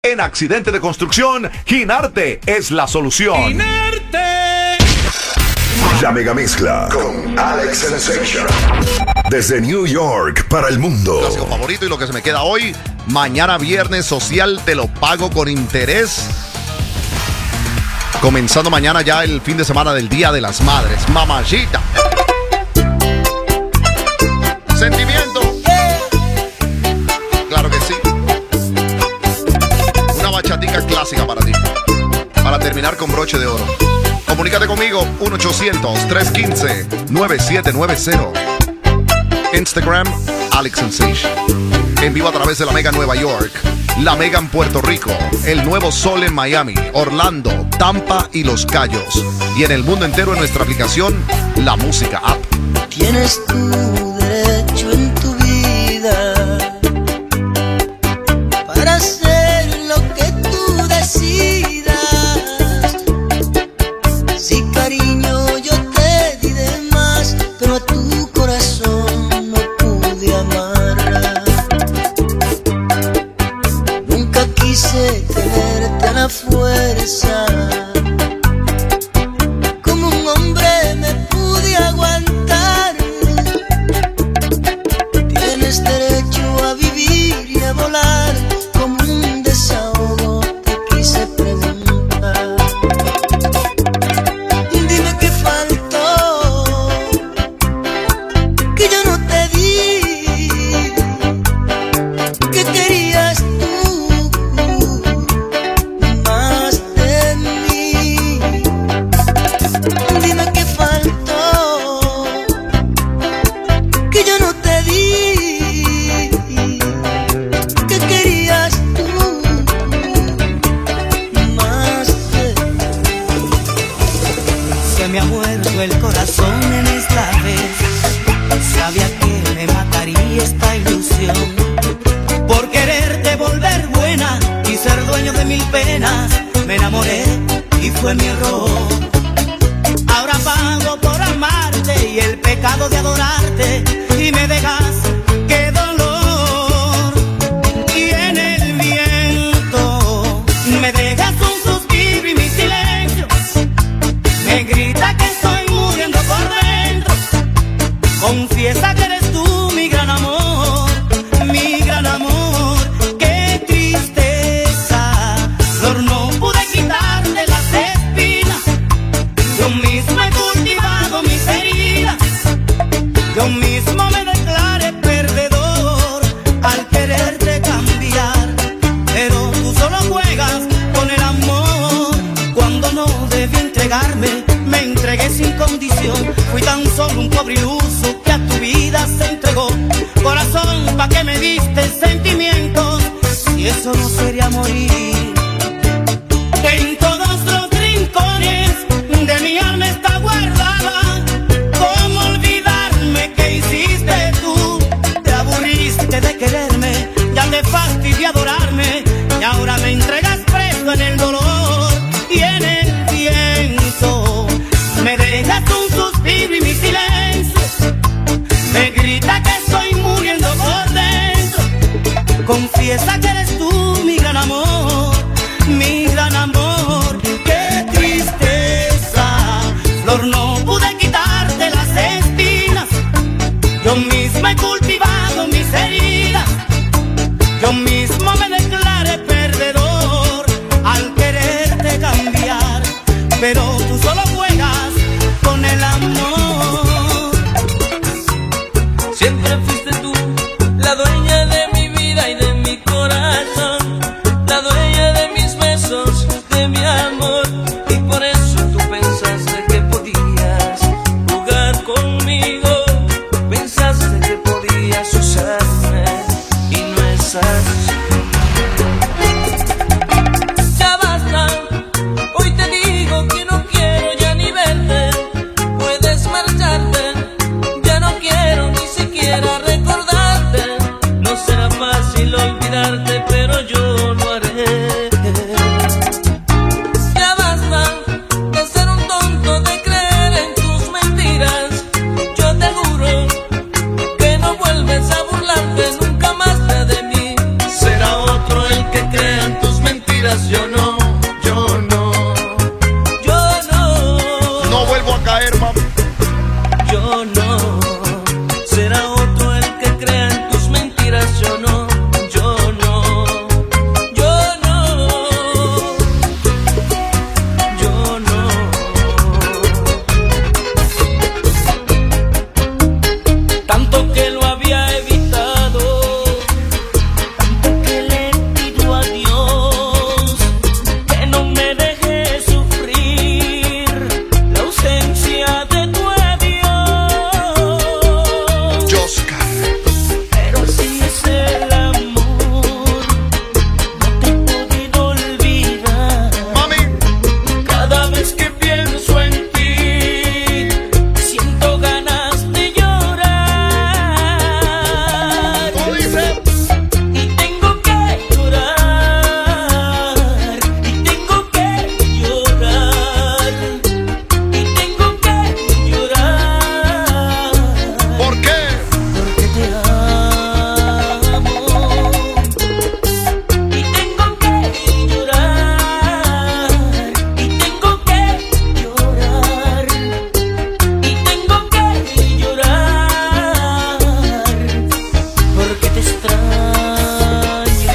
En accidente de construcción, Ginarte es la solución. ¡Ginarte! La mega mezcla con Alex Sensation. Desde New York para el mundo. Clásico favorito y lo que se me queda hoy. Mañana viernes social te lo pago con interés. Comenzando mañana ya el fin de semana del Día de las Madres. Mamachita. Sentimiento. Claro que sí. Una bachatica clásica para ti. Para terminar con broche de oro. Comunícate conmigo, 1-800-315-9790. Instagram, Alex Sensation. En vivo a través de la Mega Nueva York, la Mega en Puerto Rico, el Nuevo Sol en Miami, Orlando, Tampa y Los Cayos. Y en el mundo entero en nuestra aplicación, La Música App. Tienes tu derecho en tu vida para hacer lo que tú decidas. Sí, cariño, yo te di de más, pero a tu corazón no pude amar. Nunca quise tenerte a la fuerza. Como un hombre me pude aguantar. Tienes derecho a vivir y a volar. Como un desahogo te quise preguntar. Dime qué faltó, que yo no te di. ¿Qué querías tú más de mí? Dime qué faltó, que yo no te di. ¿Qué querías tú más de mí? Se me ha muerto el corazón en esta vez. Sabía que me mataría esta ilusión. Por quererte volver buena y ser dueño de mil penas, me enamoré y fue mi error. Ahora pago por amarte y el pecado de adorarte, y me dejas, qué dolor. Y en el viento me dejas un suspiro y mi silencio me grita que estoy muriendo por dentro. Confiesa que eres tú mi gran amor, mi gran amor. Qué tristeza, Flor, no pude quitarte las espinas. Yo mismo he cultivado mis heridas. Yo mismo me declaré perdedor al quererte cambiar. Pero tú solo juegas con el amor. Cuando no debí entregarme, me entregué sin condición. Fui tan solo un pobre iluso que a tu vida se entregó. Corazón, ¿pa' qué me diste sentimientos si eso no sería morir? En todos los rincones de mi alma está guardada. ¿Cómo olvidarme que hiciste tú? Te aburriste de quererme, ya te fastidié adorarme, y ahora me entregas preso en el dolor. Y en el viento me dejas un suspiro y mi silencio me grita que estoy muriendo por dentro. Confiesa que eres tú mi gran amor, mi gran amor. Qué tristeza, Flor, no pude quitarte las espinas. Yo mismo he cultivado mis heridas. Yo mismo me declaré perdedor al quererte cambiar. Pero tú solo juegas con el amor. Siempre fuiste tú la dueña de mi vida y de mi corazón. mentiras, yo no. No vuelvo a caer, mami. Yo no. Será otro el que crea en tus mentiras, yo no. Tanto que lo había evitado, tanto que le pido a Dios que no me deje sufrir la ausencia de tu adiós. Joscar. Pero si es el amor, no te he podido olvidar. Mami. Cada vez que pienso en ti, siento ganas de llorar. ¿Cómo dice? Y tengo que llorar, y tengo que llorar, y tengo que llorar. ¿Por qué? Porque te amo. Y tengo que llorar, y tengo que llorar, y tengo que llorar. Porque te extraño.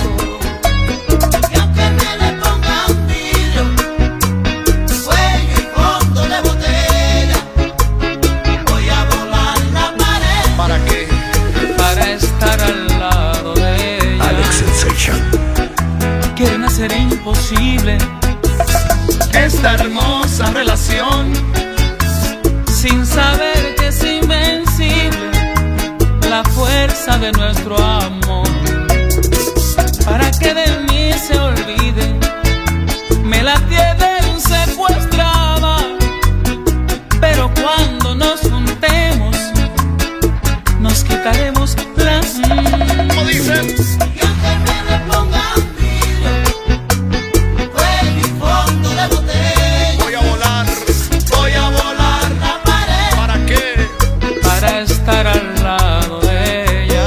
Y aunque me le ponga un vidrio, cuello y fondo de botella, voy a volar la pared. ¿Para qué? Para estar al lado de ella. Alex Sensation. Quieren hacer imposible esta hermosa relación, sin saber que es invencible la fuerza de nuestro amor. Para que de mí se olviden, me la tienen secuestrada, pero cuando nos juntemos, nos quitaremos las ¿Cómo dice? Y aunque me le ponga un vidrio, cuello y fondo de botella, Voy a volar. la pared. ¿Para qué? Para estar al lado de ella.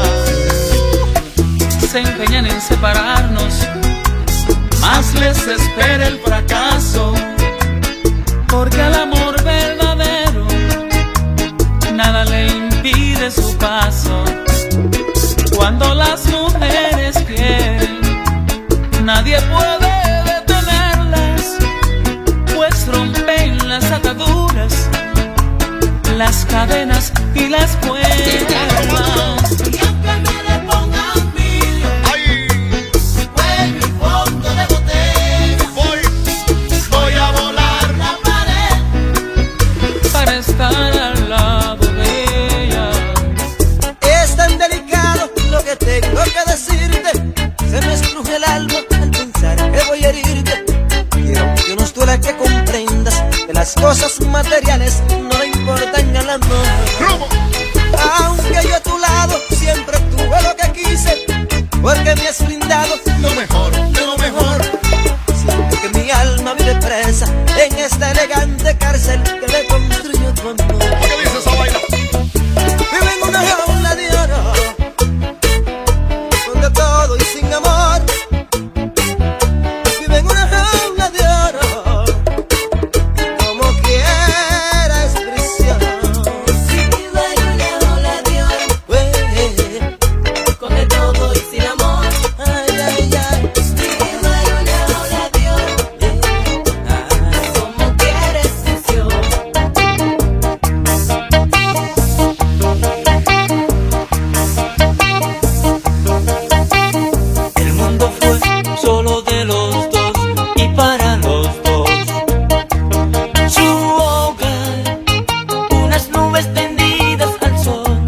Se empeñan en separarnos, más les espera el fracaso, porque al amor verdadero nada le impide su paso. Cuando las mujeres quieren, nadie puede detenerlas, pues rompen las ataduras, las cadenas y las cuerdas. Y aunque me le ponga un vidrio, Ay, cuello y fondo de botella, voy a volar. la pared. Para estar al lado de ella. Es tan delicado lo que tengo que decirte, se me estruje el alma al pensar que voy a herirte. Quiero que nos duela que comprendas que las cosas materiales no le importan al amor. ¡Rumbo! Aunque yo a tu lado siempre tuve lo que quise, porque me has brindado Lo mejor, lo mejor. Siento que mi alma vive presa en esta elegante cárcel que le construyó tu amor. ¿Qué dice esa vaina? Vive en una jaula de oro, donde todo y sin amor. Vive en una jaula de oro, como quiera es prisión. Vive en una jaula de oro, con de todo y sin amor. Ay, ay, ay. Vive en una jaula de oro, como quiera es prisión. El mundo fue solo de los dos y para los dos. Su hogar, unas nubes tendidas al sol.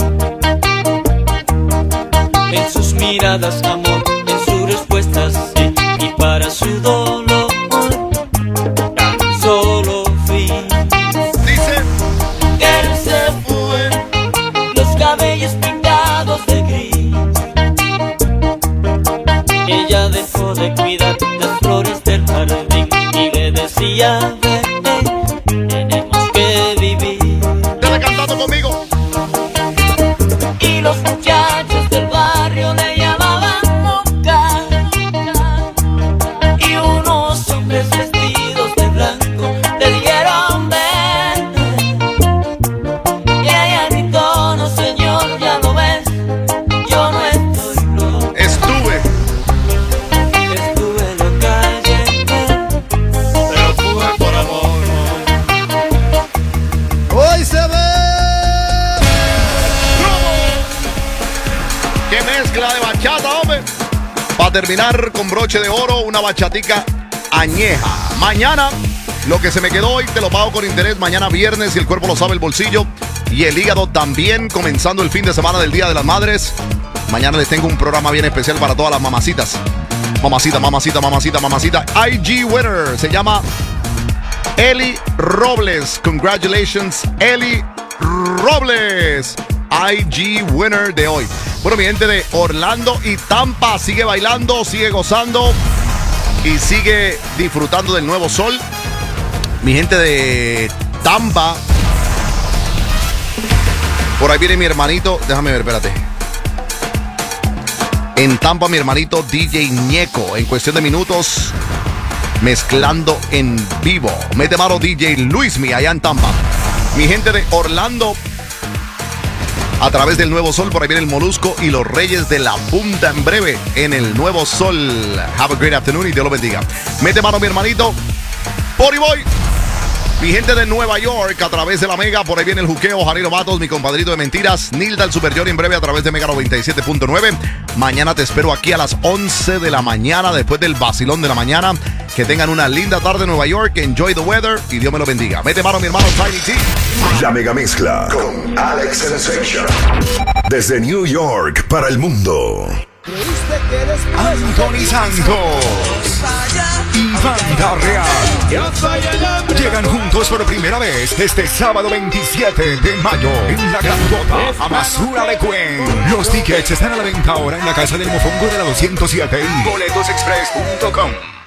En sus miradas amor, en sus respuestas sí, y para su dolor tan solo fin. Dice. Él se fue, los cabellos pintados de gris. Ella dejó de cuidar las flores del jardín y le decía, ven, tenemos que vivir. Dale cantando conmigo. Y los muchachos del barrio le llamaban loca. Y Para terminar con broche de oro, una bachatica añeja. Mañana, lo que se me quedó hoy te lo pago con interés. Mañana viernes, si el cuerpo lo sabe, el bolsillo y el hígado también. Comenzando el fin de semana del Día de las Madres. Mañana les tengo un programa bien especial para todas las mamacitas. Mamacita. IG winner se llama Eli Robles. Congratulations, Eli Robles. IG winner de hoy. Bueno, mi gente de Orlando y Tampa sigue bailando, sigue gozando y sigue disfrutando del nuevo sol. Mi gente de Tampa. Por ahí viene mi hermanito. Déjame ver, espérate. En Tampa, mi hermanito DJ Ñeco. En cuestión de minutos, mezclando en vivo. Mete mano DJ Luismi allá en Tampa. Mi gente de Orlando, a través del Nuevo Sol, por ahí viene el Molusco y los Reyes de la Punta en breve en el Nuevo Sol. Have a great afternoon y Dios lo bendiga. Mete mano, mi hermanito. Pori Boy. Mi gente de Nueva York, a través de la Mega, por ahí viene el juqueo, Janeiro Matos, mi compadrito de mentiras, Nilda el Super Johnny en breve a través de Mega 97.9. Mañana te espero aquí a las 11 de la mañana, después del vacilón de la mañana. Que tengan una linda tarde en Nueva York, enjoy the weather y Dios me lo bendiga. Mete mano, mi hermano Tiny T. La Mega Mezcla con Alex Sensation. Desde New York para el mundo. Anthony Santos y Banda Real llegan juntos por primera vez este sábado 27 de mayo en la grandota Amasura de Cuen. Los tickets están a la venta ahora en la Casa del Mofongo de la 207 y boletosexpress.com.